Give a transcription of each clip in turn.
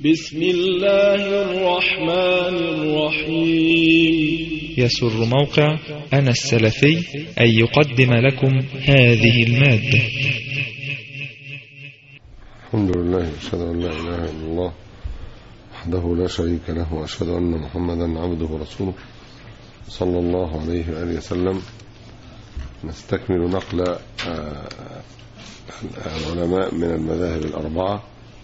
بسم الله الرحمن الرحيم. يسر موقع أنا السلفي أن يقدم لكم هذه المادة. الحمد لله، أشهد أن لا إله إلا الله وحده لا شريك له، وأشهد أن محمدا عبده ورسوله صلى الله عليه وآله وسلم. نستكمل نقل العلماء من المذاهب الأربعة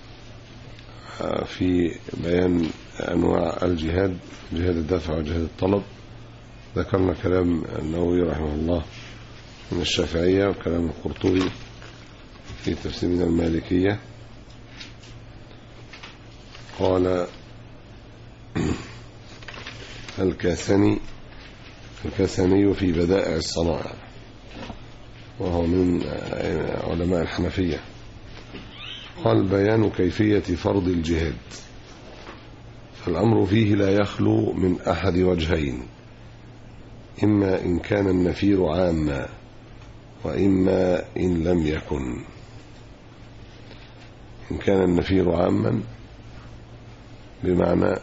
في بيان أنواع الجهاد، جهاد الدفع وجهاد الطلب. ذكرنا كلام النووي رحمه الله من الشافعية، وكلام القرطبي في تفسير من المالكية. قال الكاساني في بدائع الصنائع، وهو من علماء الحنفية. قال: بيان كيفية فرض الجهاد، فالأمر فيه لا يخلو من أحد وجهين: إما إن كان النفير عاما، وإما إن لم يكن. إن كان النفير عاما بمعنى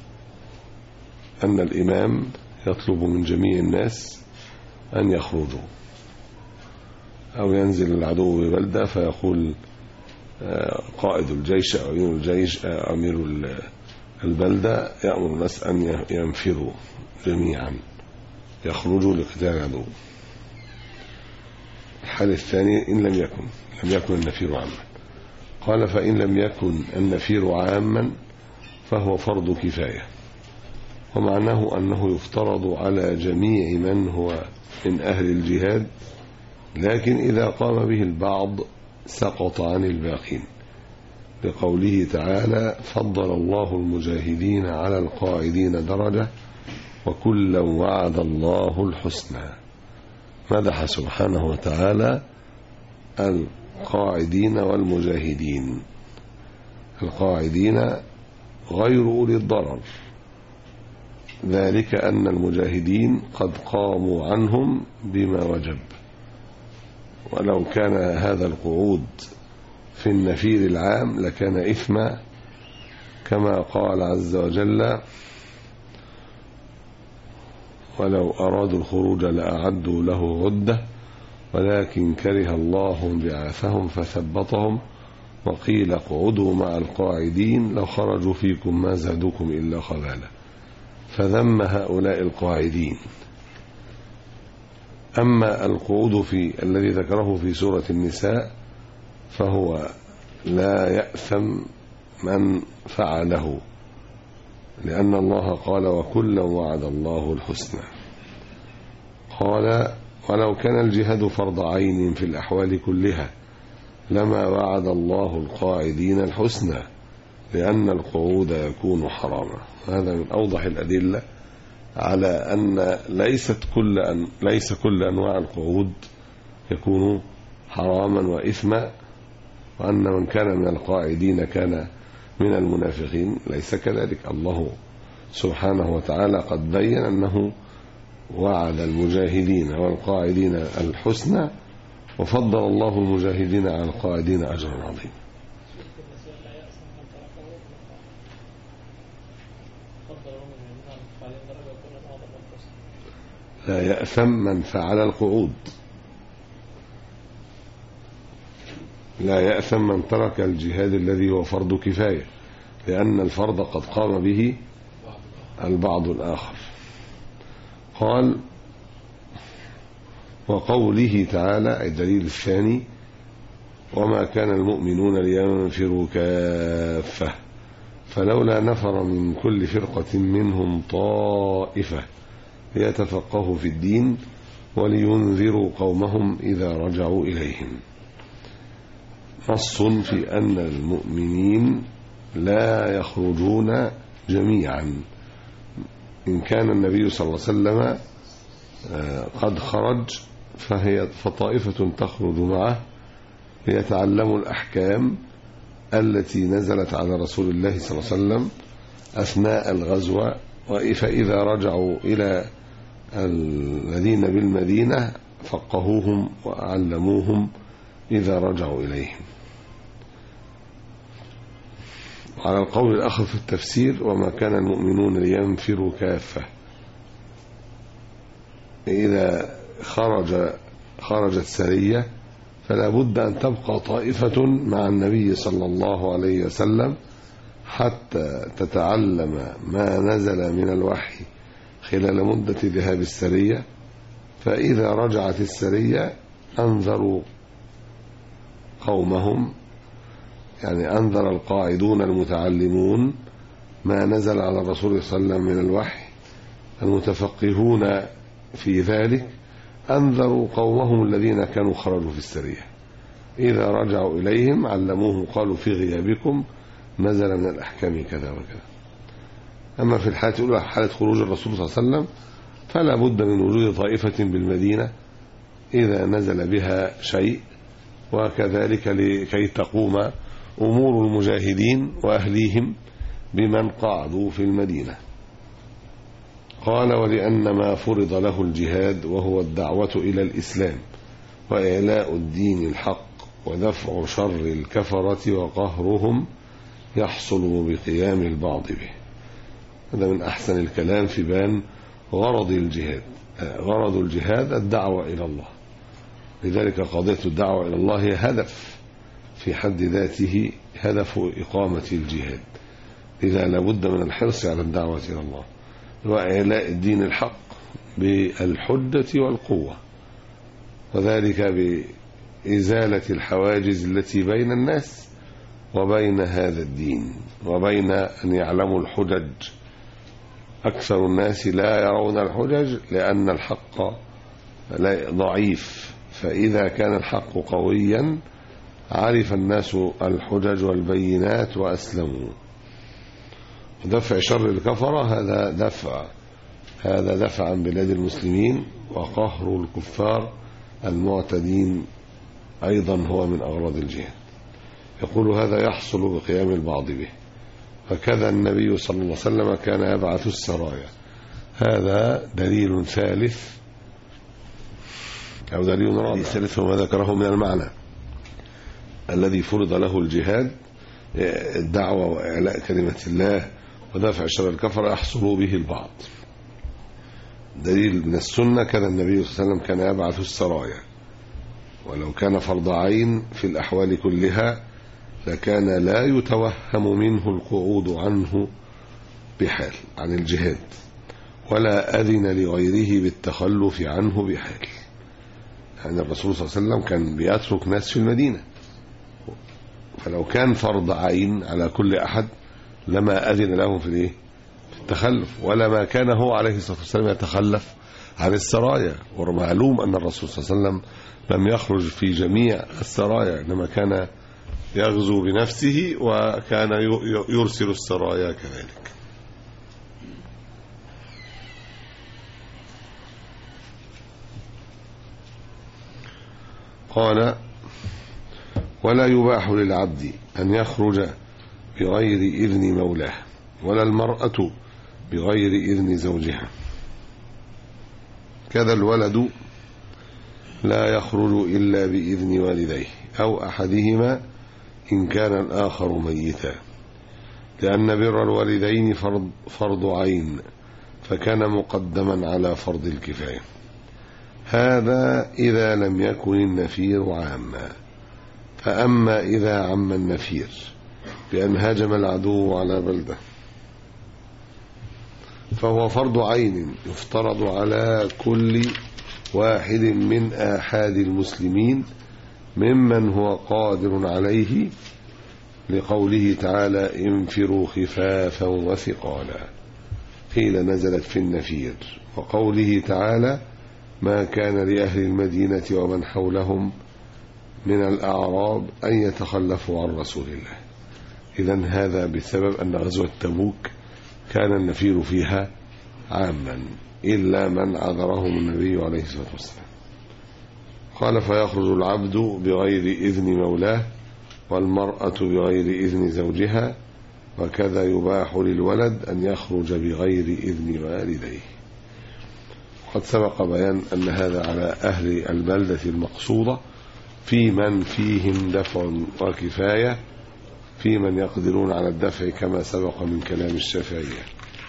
أن الإمام يطلب من جميع الناس أن يخرجوا، أو ينزل العدو ببلدة فيقول قائد الجيش أو أمير الجيش أمير البلدة يأمر الناس أن ينفروا جميعا، يخرجوا لقتال العدو. الحال الثاني إن لم يكن النفير عاما. قال: فإن لم يكن النفير عاما فهو فرض كفاية، ومعناه أنه يفترض على جميع من هو من أهل الجهاد، لكن إذا قام به البعض سقط عن الباقين، لقوله تعالى: فضل الله المجاهدين على القاعدين درجة وكلا وعد الله الحسنى. مدح سبحانه وتعالى القاعدين والمجاهدين. القاعدين غير أولي الضرر، ذلك أن المجاهدين قد قاموا عنهم بما وجب، ولو كان هذا القعود في النفير العام لكان إثما، كما قال عز وجل: ولو أرادوا الخروج لأعدوا له عدة ولكن كره الله بعاثهم فثبطهم وقيل اقعدوا مع القاعدين لو خرجوا فيكم ما زادوكم إلا خبالا، فذم هؤلاء القاعدين. أما القعود في الذي ذكره في سورة النساء فهو لا يأثم من فعله، لأن الله قال: وكلا وعد الله الحسنى. قال: ولو كان الجهاد فرض عين في الأحوال كلها لما وعد الله القاعدين الحسنى، لأن القعود يكون حراما. هذا من أوضح الأدلة على أن ليس كل أنواع القعود يكون حراما وإثما، وأن من كان من القاعدين كان من المنافقين. ليس كذلك. الله سبحانه وتعالى قد بين أنه وعد المجاهدين والقاعدين الحسنى، وفضل الله المجاهدين على القاعدين أجرا عظيما. لا يأثم من فعل القعود، لا يأثم من ترك الجهاد الذي هو فرض كفاية، لأن الفرض قد قام به البعض الآخر. قال: وقوله تعالى الدليل الثاني: وما كان المؤمنون لينفروا كافة فلولا نفر من كل فرقة منهم طائفة ليتفقهوا في الدين ولينذروا قومهم إذا رجعوا إليهم. نص في أن المؤمنين لا يخرجون جميعا. إن كان النبي صلى الله عليه وسلم قد خرج فطائفة تخرج معه ليتعلموا الأحكام التي نزلت على رسول الله صلى الله عليه وسلم أثناء الغزوة، فإذا رجعوا إلى الذين بالمدينة فقهوهم وعلموهم إذا رجعوا إليهم. على القول الآخر في التفسير: وما كان المؤمنون لينفروا كافة. إذا خرجت سرية فلا بد أن تبقى طائفة مع النبي صلى الله عليه وسلم حتى تتعلم ما نزل من الوحي خلال مدة ذهاب السرية، فإذا رجعت السرية أنذروا قومهم، يعني أنذر القاعدون المتعلمون ما نزل على الرسول صلى الله عليه وسلم من الوحي المتفقهون في ذلك، أنذروا قومهم الذين كانوا خرجوا في السرية، إذا رجعوا إليهم علموهم قالوا في غيابكم نزل من الأحكام كذا وكذا. أما في الحالة الأولى حالة خروج الرسول صلى الله عليه وسلم فلا بد من وجود طائفة بالمدينة إذا نزل بها شيء، وكذلك لكي تقوم أمور المجاهدين وأهليهم بمن قعدوا في المدينة. قال: ولأن ما فرض له الجهاد وهو الدعوة إلى الإسلام وإعلاء الدين الحق ودفع شر الكفرة وقهرهم يحصل بقيام البعض به. هذا من أحسن الكلام في بيان غرض الجهاد. غرض الجهاد الدعوة إلى الله، لذلك قضية الدعوة إلى الله هي هدف في حد ذاته، هدف إقامة الجهاد، إذا لابد من الحرص على الدعوة إلى الله وإعلاء الدين الحق بالحجة والقوة، وذلك بإزالة الحواجز التي بين الناس وبين هذا الدين، وبين أن يعلموا الحجج. أكثر الناس لا يرون الحجج لأن الحق ضعيف، فإذا كان الحق قويا عرف الناس الحجج والبينات وأسلموا. دفع شر الكفرة هذا دفع عن بلاد المسلمين، وقهر الكفار المعتدين أيضا هو من أغراض الجهاد. يقول: هذا يحصل بقيام البعض به. فكذا النبي صلى الله عليه وسلم كان يبعث السرايا. هذا دليل ثالث أو دليل رابع ثالث وما ذكره من المعنى الذي فرض له الجهاد، الدعوة وإعلاء كلمة الله ودفع شر الكفر يحصل به البعض. دليل من السنة: كذا النبي صلى الله عليه وسلم كان يبعث السرايا، ولو كان فرض عين في الأحوال كلها لكان لا يتوهم منه القعود عنه بحال عن الجهاد، ولا أذن لغيره بالتخلف عنه بحال. يعني الرسول صلى الله عليه وسلم كان بيترك ناس في المدينة، فلو كان فرض عين على كل أحد لما أذن لهم في التخلف، ولا ما كان هو عليه الصلاة والسلام يتخلف عن السرايا. ومعلوم أن الرسول صلى الله عليه وسلم لم يخرج في جميع السرايا، إنما كان يغزو بنفسه وكان يرسل السرايا كذلك. قال: ولا يباح للعبد أن يخرج بغير إذن مولاه، ولا المرأة بغير إذن زوجها. كذا الولد لا يخرج إلا بإذن والديه أو أحدهما إن كان الآخر ميتا، لأن بر الوالدين فرض عين، فكان مقدما على فرض الكفاية. هذا إذا لم يكن النفير عاما. فأما إذا عم النفير بأن هاجم العدو على بلده فهو فرض عين يفترض على كل واحد من آحاد المسلمين ممن هو قادر عليه، لقوله تعالى: انفروا خفافا وثقالا. قيل نزلت في النفير. وقوله تعالى: ما كان لأهل المدينة ومن حولهم من الأعراب أن يتخلفوا عن رسول الله. إذن هذا بسبب أن غزوة تبوك كان النفير فيها عاما إلا من عذرهم النبي عليه الصلاة والسلام. قال: فيخرج العبد بغير إذن مولاه، والمرأة بغير إذن زوجها، وكذا يباح للولد أن يخرج بغير إذن والديه. قد سبق بيان أن هذا على أهل البلدة المقصودة في من فيهم دفع وكفاية في من يقدرون على الدفع كما سبق من كلام الشافعية.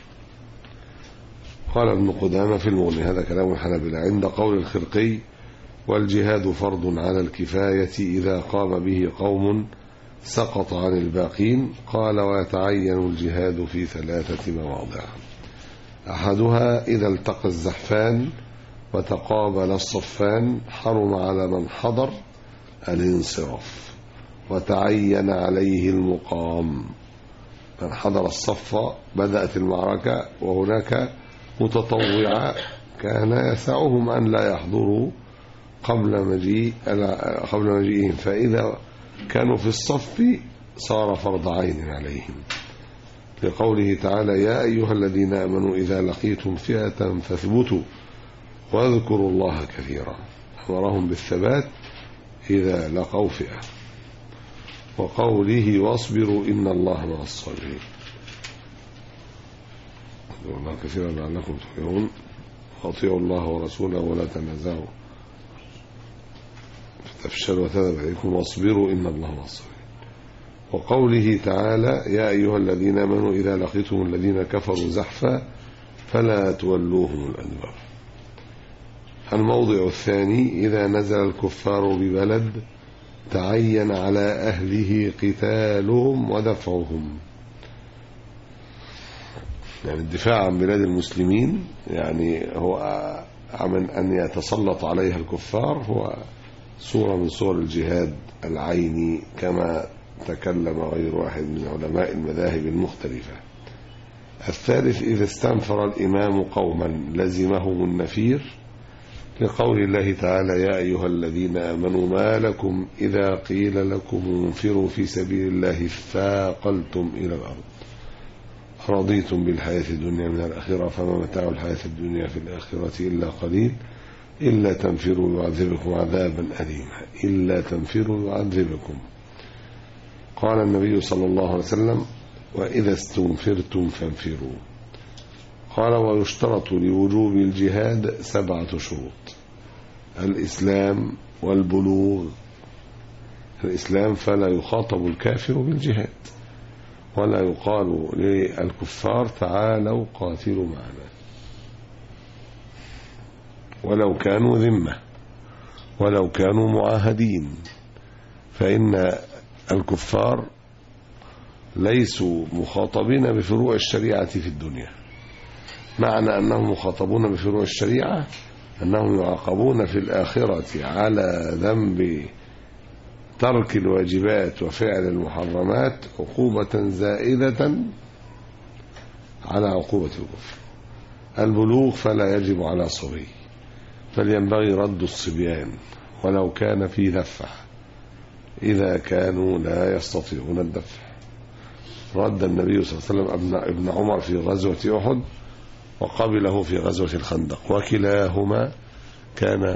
قال ابن قدامة في المغني، هذا كلام الحنابلة، عند قول الخرقي: والجهاد فرض على الكفاية إذا قام به قوم سقط عن الباقين. قال: ويتعين الجهاد في 3 مواضع: أحدها إذا التقى الزحفان وتقابل الصفان حرم على من حضر الانصراف وتعين عليه المقام. من حضر الصف بدأت المعركة وهناك متطوعة كان يسعهم أن لا يحضروا قبل مجيئهم، فإذا كانوا في الصف صار فرض عين عليهم، لقوله تعالى: يا أيها الذين آمنوا إذا لقيتم فئة فاثبتوا واذكروا الله كثيرا. أمرهم بالثبات إذا لقوا فئة. وقوله: واصبروا إن الله مع الصابرين. اذكروا الله كثيرا لعلكم تفلحون. واطيعوا الله ورسوله ولا تنازعوا فتفشلوا وتذهب ريحكم واصبروا إن الله مع الصابرين. وقوله تعالى: يا أيها الذين آمنوا إذا لقيتم الذين كفروا زحفا فلا تولوهم الأدبار. الموضع الثاني: إذا نزل الكفار ببلد تعين على أهله قتالهم ودفعهم، يعني الدفاع عن بلاد المسلمين، يعني هو من أن يتسلط عليها الكفار، هو صورة من صور الجهاد العيني كما تكلم غير واحد من علماء المذاهب المختلفة. الثالث: إذا استنفر الإمام قوما لزمهم النفير، لقول الله تعالى: يا أيها الذين آمنوا ما لكم إذا قيل لكم انفروا في سبيل الله ثاقلتم إلى الأرض رضيتم بالحياة الدنيا من الآخرة فما متاع الحياة الدنيا في الآخرة إلا قليل إلا تنفروا يعذبكم عذابا أليما. إلا تنفروا يعذبكم. قال النبي صلى الله عليه وسلم: وإذا استنفرتم فانفروا. قال: ويشترط لوجوب الجهاد 7 شروط: الإسلام والبلوغ. الإسلام فلا يخاطب الكافر بالجهاد، ولا يقال للكفار تعالوا قاتلوا معنا ولو كانوا ذمة ولو كانوا معاهدين، فإن الكفار ليسوا مخاطبين بفروع الشريعة في الدنيا. معنى أنهم مخاطبون بفروع الشريعة أنهم يعاقبون في الآخرة على ذنب ترك الواجبات وفعل المحرمات عقوبة زائدة على عقوبة الكفر. البلوغ فلا يجب على صبي، فلينبغي رد الصبيان ولو كان في دفع إذا كانوا لا يستطيعون الدفع. رد النبي صلى الله عليه وسلم ابن عمر في غزوة أحد وقبله في غزوة الخندق، وكلاهما كان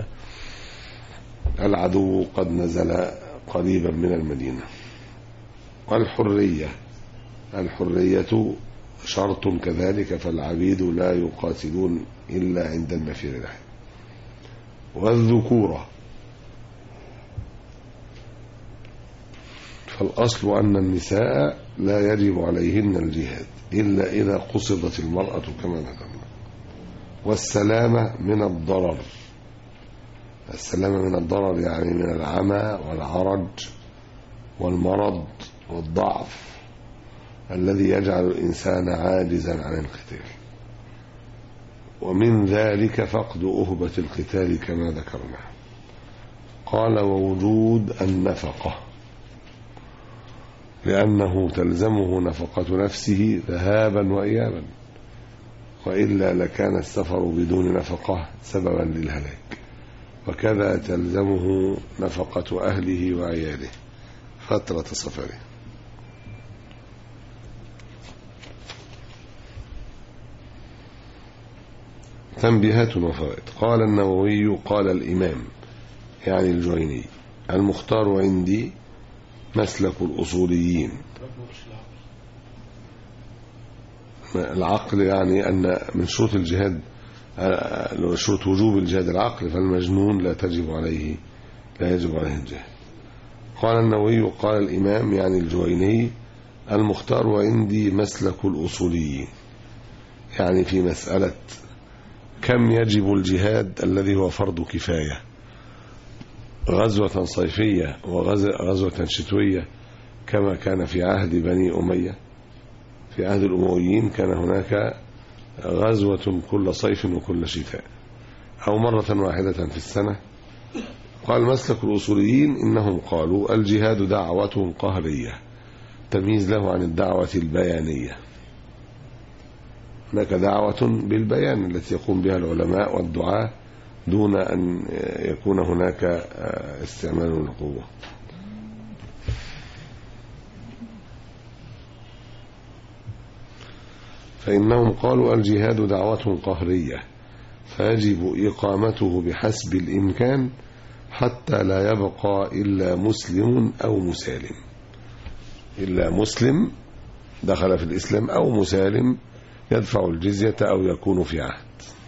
العدو قد نزل قريبا من المدينة. والحرية شرط كذلك، فالعبيد لا يقاتلون إلا عند النفير العين. والذكورة، فالأصل أن النساء لا يجب عليهن الجهاد إلا إذا قصدت المرأة كما ذكرنا. والسلامة من الضرر، السلامة من الضرر يعني من العمى والعرج والمرض والضعف الذي يجعل الإنسان عاجزا عن القتال، ومن ذلك فقد أهبة القتال كما ذكرنا. قال: ووجود النفقة، لأنه تلزمه نفقة نفسه ذهابا وإيابا، وإلا لكان السفر بدون نفقة سببا للهلاك، وكذا تلزمه نفقة أهله وعياله فترة سفره. تنبيهات وفوائد. قال النووي: قال الإمام يعني الجويني: المختار عندي مسلك الأصوليين. العقل يعني أن من شروط الجهاد، شروط وجوب الجهاد العقل، فالمجنون لا يجب عليه الجهاد. قال النووي: قال الإمام يعني الجويني: المختار عندي مسلك الأصوليين، يعني في مسألة كم يجب الجهاد الذي هو فرض كفاية، غزوة صيفية وغزوة شتوية كما كان في عهد بني أمية. في عهد الأمويين كان هناك غزوة كل صيف وكل شتاء، أو مرة واحدة في السنة. قال مسلك الأصوليين إنهم قالوا الجهاد دعوة قهرية تمييز له عن الدعوة البيانية. هناك دعوة بالبيان التي يقوم بها العلماء والدعاة دون أن يكون هناك استعمال للقوة. فإنهم قالوا الجهاد دعوة قهرية فيجب إقامته بحسب الإمكان حتى لا يبقى إلا مسلم أو مسالم، إلا مسلم دخل في الإسلام أو مسالم يدفع الجزية أو يكون في عهد.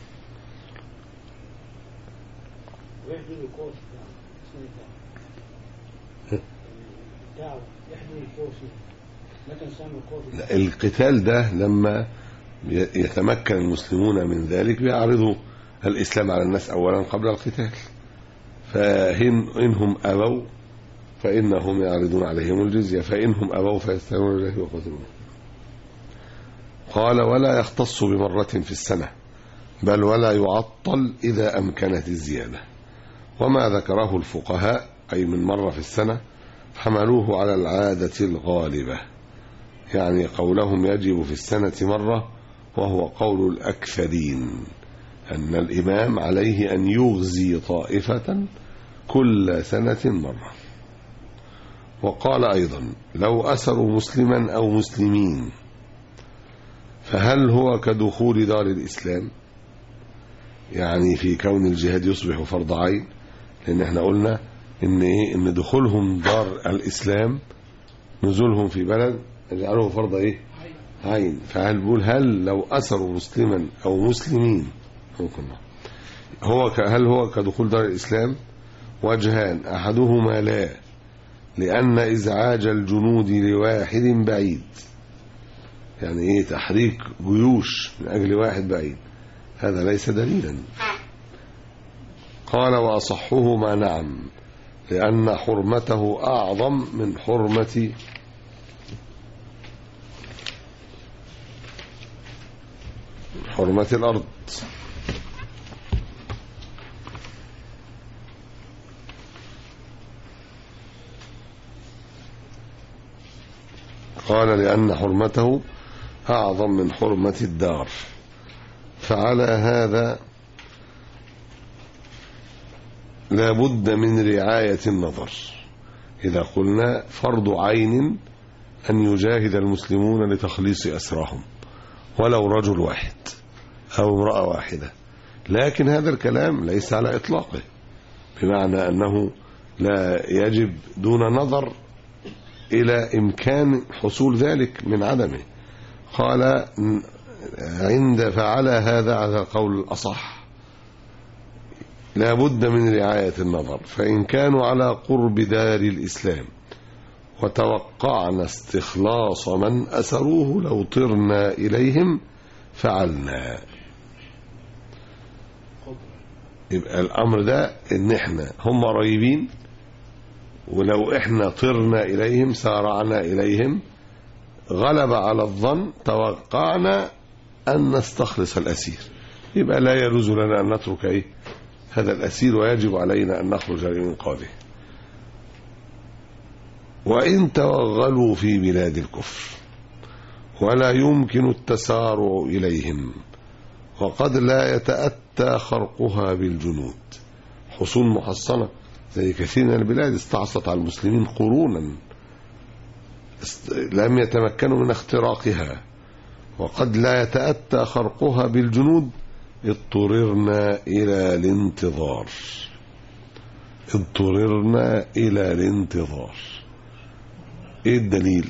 القتال ده لما يتمكن المسلمون من ذلك بيعرضوا الإسلام على الناس أولا قبل القتال، فإنهم أبوا فإنهم يعرضون عليهم الجزية، فإنهم أبوا فيستمرون إليه وقتلون. قال ولا يختص بمرة في السنة بل ولا يعطل إذا أمكنت الزيادة. وما ذكره الفقهاء أي من مرة في السنة حملوه على العادة الغالبة، يعني قولهم يجب في السنة مرة وهو قول الأكثرين أن الإمام عليه أن يغزي طائفة كل سنة مرة. وقال أيضا لو أسروا مسلما أو مسلمين فهل هو كدخول دار الإسلام، يعني في كون الجهاد يصبح فرض عين، لأن احنا قلنا إن دخولهم دار الإسلام نزولهم في بلد يجعله فرض عين. فهل بقول هل لو أسروا مسلما أو مسلمين هل هو كدخول دار الإسلام؟ وجهان، أحدهما لا، لأن إزعاج الجنود لواحد بعيد، يعني تحريك جيوش من أجل واحد بعيد هذا ليس دليلا. قال وأصحهما نعم، لأن حرمته أعظم من حرمة الأرض. قال لأن حرمته أعظم من حرمة الدار. فعلى هذا لا بد من رعاية النظر. إذا قلنا فرض عين أن يجاهد المسلمون لتخليص أسراهم ولو رجل واحد أو امرأة واحدة، لكن هذا الكلام ليس على إطلاقه، بمعنى أنه لا يجب دون نظر إلى إمكان حصول ذلك من عدمه. قال عند فعل هذا على القول الأصح لا بد من رعاية النظر، فإن كانوا على قرب دار الإسلام وتوقعنا استخلاص من أسروه لو طرنا إليهم فعلنا. يبقى الأمر ده إن إحنا هم قريبين، ولو إحنا طرنا إليهم سارعنا إليهم غلب على الظن توقعنا أن نستخلص الأسير، يبقى لا يجوز لنا أن نترك هذا الأسير، ويجب علينا أن نخرج لإنقاذه. وإن توغلوا في بلاد الكفر ولا يمكن التسارع إليهم وقد لا يتأتى خرقها بالجنود، حصون محصنة زي كثير من البلاد استعصت على المسلمين قرونا لم يتمكنوا من اختراقها، وقد لا يتأتى خرقها بالجنود اضطررنا إلى الانتظار. ايه الدليل؟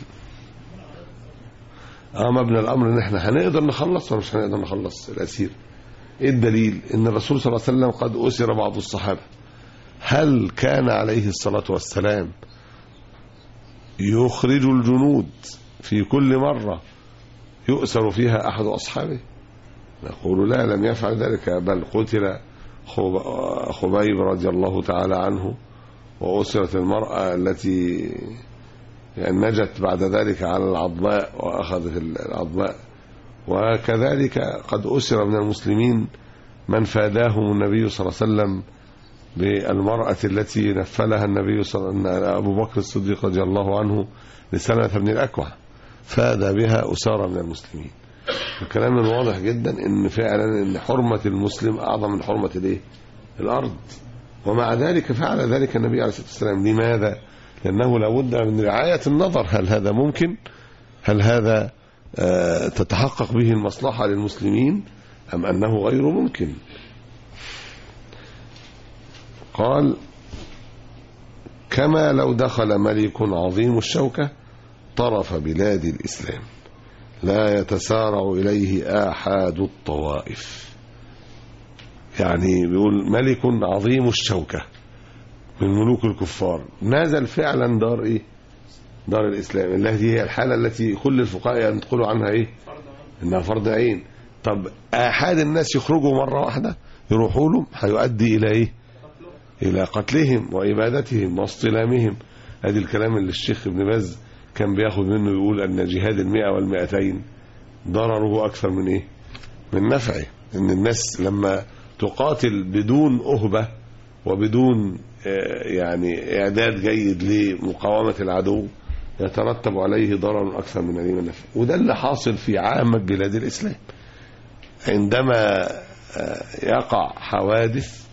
مبنى الامر ان احنا هنقدر نخلص ولا مش هنقدر نخلص الاسير. ايه الدليل؟ ان الرسول صلى الله عليه وسلم قد اسر بعض الصحابه، هل كان عليه الصلاه والسلام يخرج الجنود في كل مرة يؤسر فيها أحد أصحابه؟ نقول لا، لم يفعل ذلك، بل قتل خبيب رضي الله تعالى عنه، وأسرت المرأة التي نجت بعد ذلك على العضباء وأخذت العضباء. وكذلك قد أسر من المسلمين من فاداهم النبي صلى الله عليه وسلم بالمرأة التي نفلها النبي أبو بكر الصديق رضي الله عنه لسلمة بن الأكوع، فاد بها أسارة من المسلمين. الكلام الواضح جدا ان فعلا ان حرمة المسلم اعظم من حرمة الايه؟ الارض. ومع ذلك فعل ذلك النبي عليه الصلاة والسلام. لماذا؟ لانه لابد من رعاية النظر، هل هذا ممكن؟ هل هذا تتحقق به المصلحة للمسلمين ام انه غير ممكن؟ قال: كما لو دخل ملك عظيم الشوكة طرف بلاد الإسلام لا يتسارع إليه آحاد الطوائف. يعني بيقول ملك عظيم الشوكة من ملوك الكفار نازل فعلا دار إيه؟ دار الإسلام، التي هي الحالة التي كل الفقهاء ينقلوا عنها إيه؟ إنها فرض عين. طب آحاد الناس يخرجوا مرة واحدة يروحوا لهم، هيؤدي إلى إيه؟ إلى قتلهم وإبادتهم واصطلامهم. هذا الكلام اللي الشيخ ابن باز كان بياخد منه، يقول أن جهاد 100 و200 ضرره أكثر من إيه؟ من نفعه. إن الناس لما تقاتل بدون أهبة وبدون يعني إعداد جيد لمقاومة العدو يترتب عليه ضرر أكثر من نفع. وده اللي حاصل في عامة بلاد الإسلام. عندما يقع حوادث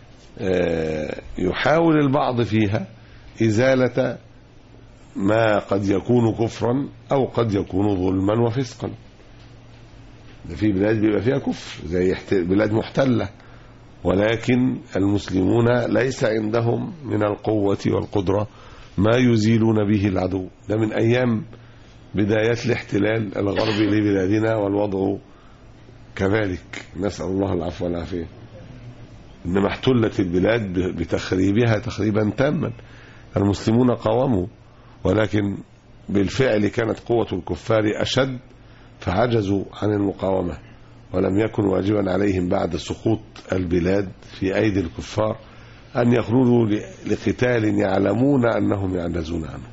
يحاول البعض فيها إزالة ما قد يكون كفرا أو قد يكون ظلما وفسقا. في بلاد بيبقى فيها كفر زي بلاد محتلة، ولكن المسلمون ليس عندهم من القوة والقدرة ما يزيلون به العدو. ده من أيام بدايات الاحتلال الغربي لبلادنا والوضع كذلك، نسأل الله العفو والعافية. إنما احتلت البلاد بتخريبها تخريبا تاما. المسلمون قاوموا، ولكن بالفعل كانت قوة الكفار أشد فعجزوا عن المقاومة، ولم يكن واجبا عليهم بعد سقوط البلاد في أيدي الكفار أن يخرجوا لقتال يعلمون أنهم يعجزون عنه.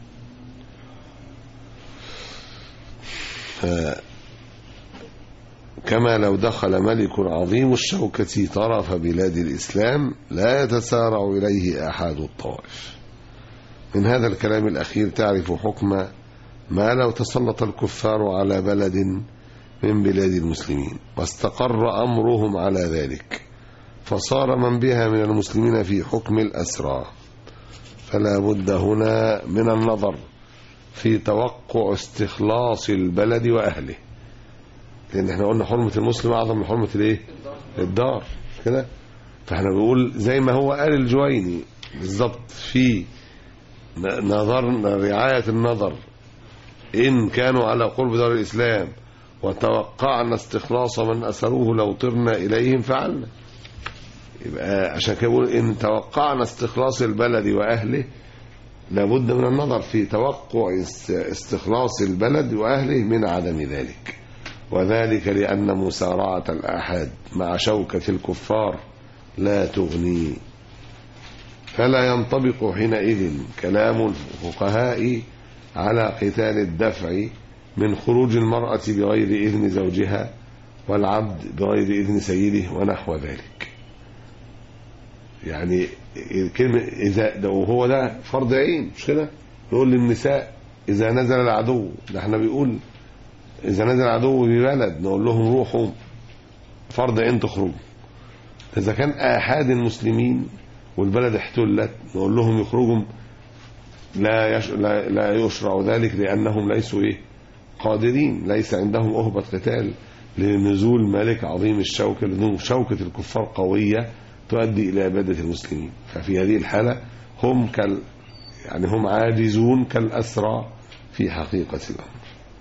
كما لو دخل ملك عظيم الشوكة طرف بلاد الإسلام لا يتسارع إليه أحد الطوائف. من هذا الكلام الأخير تعرف حكم ما لو تسلط الكفار على بلد من بلاد المسلمين واستقر أمرهم على ذلك، فصار من بها من المسلمين في حكم الأسرى. فلا بد هنا من النظر في توقع استخلاص البلد وأهله، لأن احنا قلنا حرمة المسلم أعظم من حرمة الايه؟ الدار كده. فاحنا بنقول زي ما هو قال الجويني بالضبط في نظرنا رعاية النظر، إن كانوا على قرب دار الإسلام وتوقعنا استخلاص من أسروه لو طرنا إليهم فعلنا. يبقى عشان كده بقول إن توقعنا استخلاص البلد وأهله لابد من النظر في توقع استخلاص البلد وأهله من عدم ذلك، وذلك لأن مسارعة الآحاد مع شوكة الكفار لا تغني. فلا ينطبق حينئذ كلام الفقهاء على قتال الدفع من خروج المرأة بغير إذن زوجها والعبد بغير إذن سيده ونحو ذلك. يعني الكلمة إذا ده وهو ده فرض عين، مش كده؟ نقول للنساء إذا نزل العدو، ده احنا بيقول إذا نزل العدو ببلد نقول لهم روحوا فرض عين تخرجوا. إذا كان آحاد المسلمين والبلد احتلت نقول لهم يخرجوا، لا يشرع ذلك لأنهم ليسوا قادرين، ليس عندهم أهبة قتال لنزول ملك عظيم الشوكة، لأنه شوكة الكفار قوية تؤدي إلى إبادة المسلمين. ففي هذه الحالة هم يعني هم عاجزون كالأسرى في حقيقة الأمر.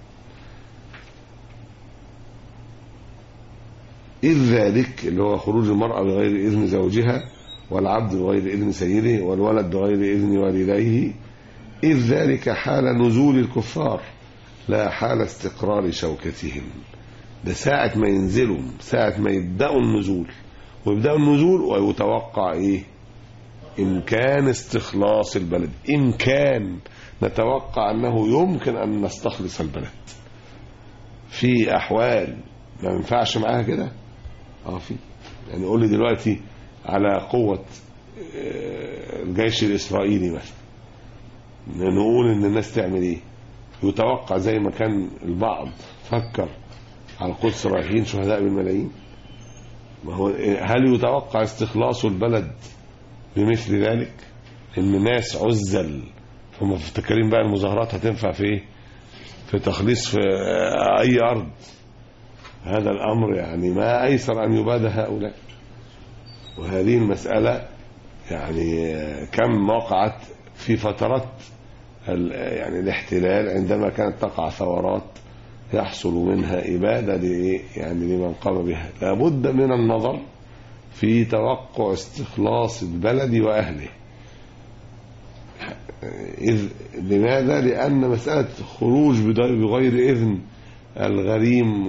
إذ ذلك اللي هو خروج المرأة بغير إذن زوجها والعبد بغير إذن سيده والولد بغير إذن والديه، إذ ذلك حال نزول الكفار لا حال استقرار شوكتهم. ده ساعة ما ينزلوا، ساعة ما يبدأوا النزول، ويبدأوا النزول ويتوقع إيه؟ إمكان استخلاص البلد. إمكان نتوقع أنه يمكن أن نستخلص البلد. في أحوال ما ينفعش معاها كده. في يعني قول لي دلوقتي على قوة الجيش الإسرائيلي مثلا، نقول إن الناس تعمل إيه؟ يتوقع زي ما كان البعض فكر على القدس رايحين شهداء بالملايين. ما هو هل يتوقع استخلاص البلد بمثل ذلك؟ إن ناس عزل هم مفتكرين بقى المظاهرات هتنفع في إيه؟ في تخليص في أي أرض. هذا الأمر يعني ما أيسر أن يباد هؤلاء. وهذه المسألة يعني كم وقعت في فترات يعني الاحتلال، عندما كانت تقع ثورات يحصل منها إبادة يعني لمن قام بها. لابد من النظر في توقع استخلاص البلد وأهله. لماذا؟ لأن مسألة خروج بغير إذن الغريم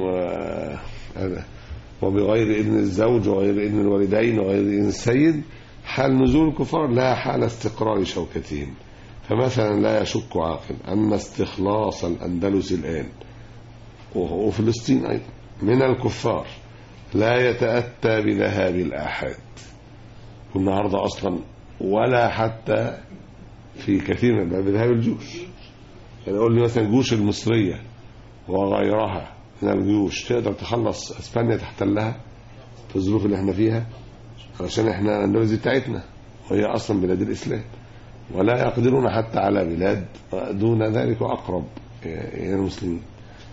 وبغير إذن الزوج وغير إذن الوالدين وغير إذن السيد، حال نزول الكفار لا حال استقرار شوكتهم. فمثلا لا يشك عاقل أن استخلاص الأندلس الآن وفلسطين أيضا من الكفار لا يتأتى بذهاب الآحاد والنهاردة أصلا، ولا حتى في كثير من بذهاب الجيوش. يعني أقول لي مثلا الجيوش المصرية وغيرها من الجيوش تقدر تخلص اسبانيا تحتلها في الظروف اللي احنا فيها؟ علشان احنا الاندلس بتاعتنا وهي اصلا بلاد الاسلام، ولا يقدرون حتى على بلاد دون ذلك واقرب الى المسلمين.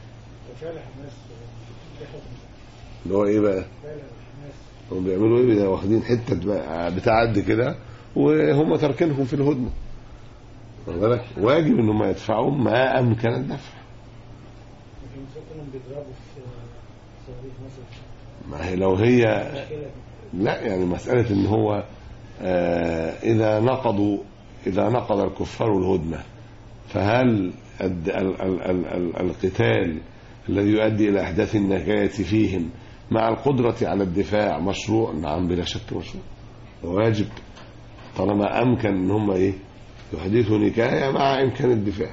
اللي هو ايه بقى؟ هم بيعملوا ايه؟ واخدين حته بتعدي كده وهم تركنهم في الهدنه. واجب انهم يدفعوا ما امكن الدفع. ما هي لو هي لا يعني مسألة ان هو اذا نقض الكفار الهدنة، فهل القتال الذي يؤدي الى احداث النكاية فيهم مع القدرة على الدفاع مشروع؟ نعم بلا شك مشروع وواجب، طالما امكن ان هم ايه يحدثوا نكاية مع امكان الدفاع.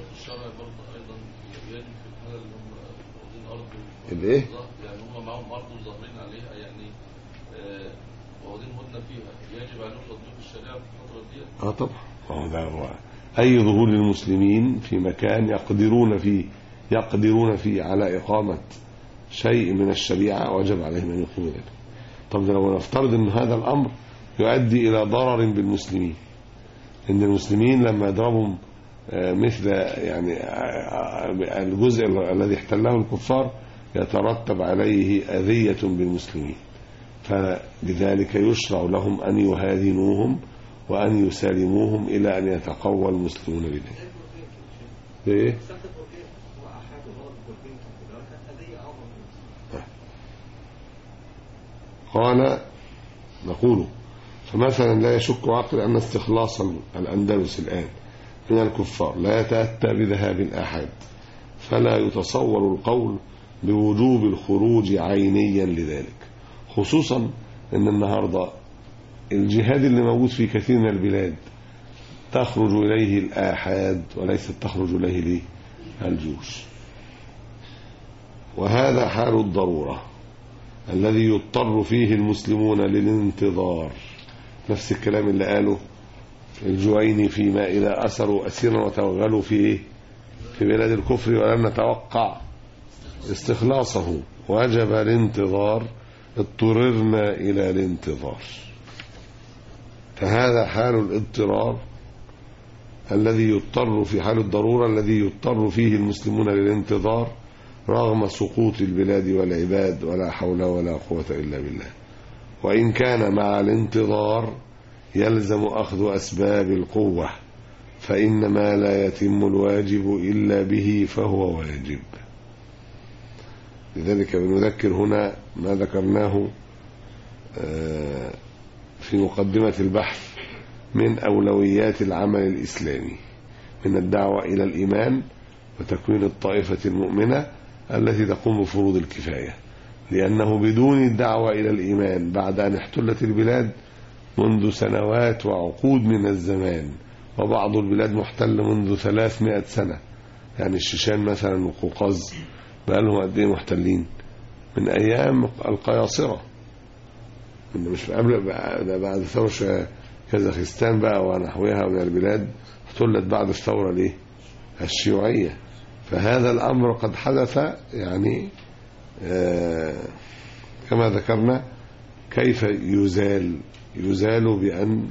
الايه يعني هم معهم ارض وظاهرين عليها، يعني واخدين هدنه فيها، يجب عليهم تطبيق الشريعه في الفتره دي. طبعا ده هو اي ظهور للمسلمين في مكان يقدرون فيه على اقامه شيء من الشريعه وجب عليهم ان يقيموا ذلك. طب لو نفترض ان هذا الامر يؤدي الى ضرر بالمسلمين، ان المسلمين لما يضربهم مثل يعني الجزء الذي احتله الكفار يترتب عليه أذية بالمسلمين، فلذلك يشرع لهم أن يهادنوهم وأن يسالموهم إلى أن يتقوى المسلمون بذلك. إيه؟ قال نقول فمثلا لا يشك عاقل أن استخلاص الأندلس الآن من الكفار لا يتأتى بذهاب الآحاد، فلا يتصور القول بوجوب الخروج عينيا لذلك، خصوصا أن النهاردة الجهاد اللي موجود في كثير من البلاد تخرج إليه الآحاد وليست تخرج إليه الجيوش. وهذا حال الضرورة الذي يضطر فيه المسلمون للانتظار. نفس الكلام اللي قاله الجويني فيما إذا أسروا أسيرا وتوغلوا في بلاد الكفر ولم نتوقع استخلاصه وجب الانتظار، اضطررنا إلى الانتظار. فهذا حال الاضطرار الذي يضطر في حال الضرورة الذي يضطر فيه المسلمون للانتظار رغم سقوط البلاد والعباد، ولا حول ولا قوة إلا بالله. وإن كان مع الانتظار يلزم أخذ أسباب القوة، فإن ما لا يتم الواجب إلا به فهو واجب. لذلك بنذكر هنا ما ذكرناه في مقدمة البحث من أولويات العمل الإسلامي من الدعوة إلى الإيمان وتكوين الطائفة المؤمنة التي تقوم بفروض الكفاية، لأنه بدون الدعوة إلى الإيمان بعد أن احتلت البلاد منذ سنوات وعقود من الزمان، وبعض البلاد محتل منذ 300 سنة، يعني الشيشان مثلا والقوقاز بقى لهم قد ايه محتلين؟ من أيام القياصرة، مش قبل، بعد ثورة كازاخستان بقى ونحوها من البلاد احتلت بعد الثورة ليه؟ الشيوعية. فهذا الأمر قد حدث، يعني كما ذكرنا. كيف يزال بأن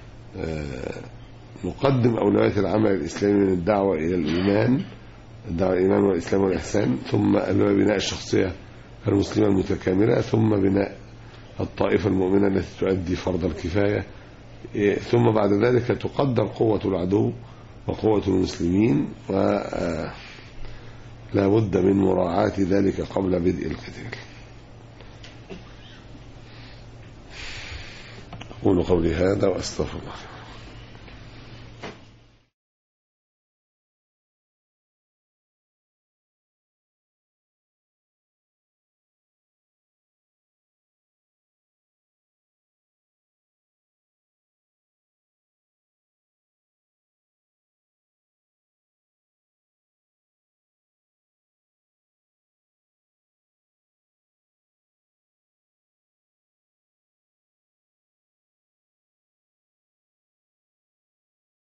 نقدم أولويات العمل الإسلامي من الدعوة إلى الإيمان، الدعوة إلى الإيمان والإسلام والإحسان، ثم بناء الشخصية المسلمة المتكاملة، ثم بناء الطائفة المؤمنة التي تؤدي فرض الكفاية، ثم بعد ذلك تقدر قوة العدو وقوة المسلمين، ولا بد من مراعاة ذلك قبل بدء القتال. أقول قولي هذا وأستغفر الله.